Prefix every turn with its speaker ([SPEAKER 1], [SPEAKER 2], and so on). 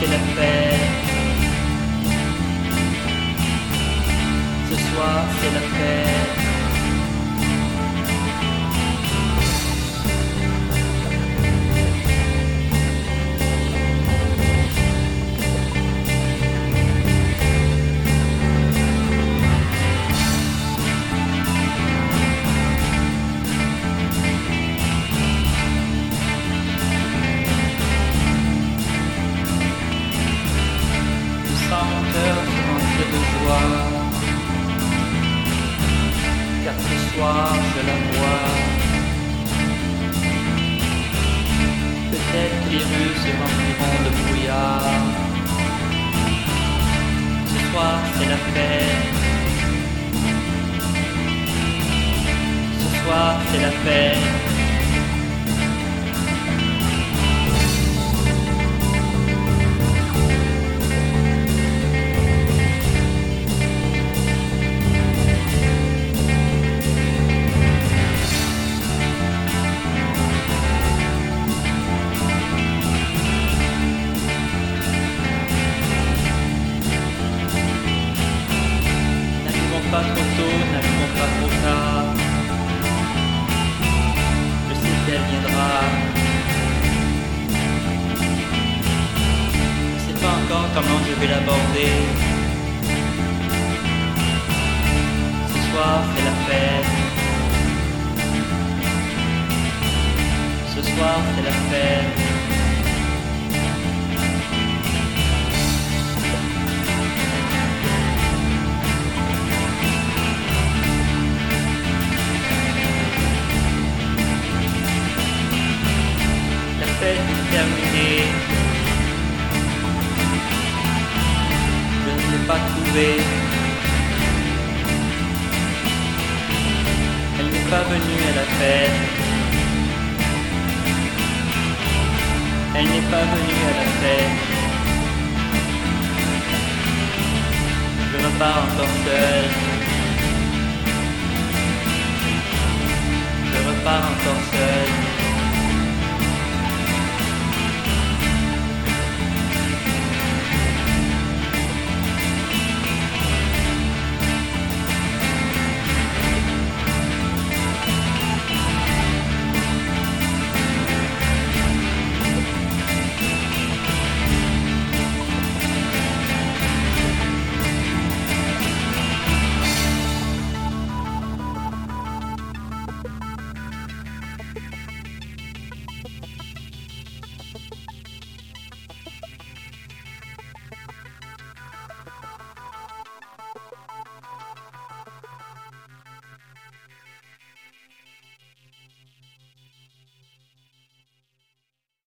[SPEAKER 1] c'est la fête. Ce soir c'est la fête. Mon cœur se remplit de joie, car ce soir je la vois. Peut-être les rues se rempliront de brouillard. Ce soir c'est la fête. Ce soir c'est la fête. Pas trop tôt, n'arrivons pas trop tard. Je sais qu'elle viendra. Je ne sais pas encore comment je vais l'aborder. Ce soir c'est la fête. Ce soir c'est la fête. La fête est terminée. Je ne l'ai pas trouvée. Elle n'est pas venue à la fête. Elle n'est pas venue à la fête. Je repars encore seul. Je repars encore seul.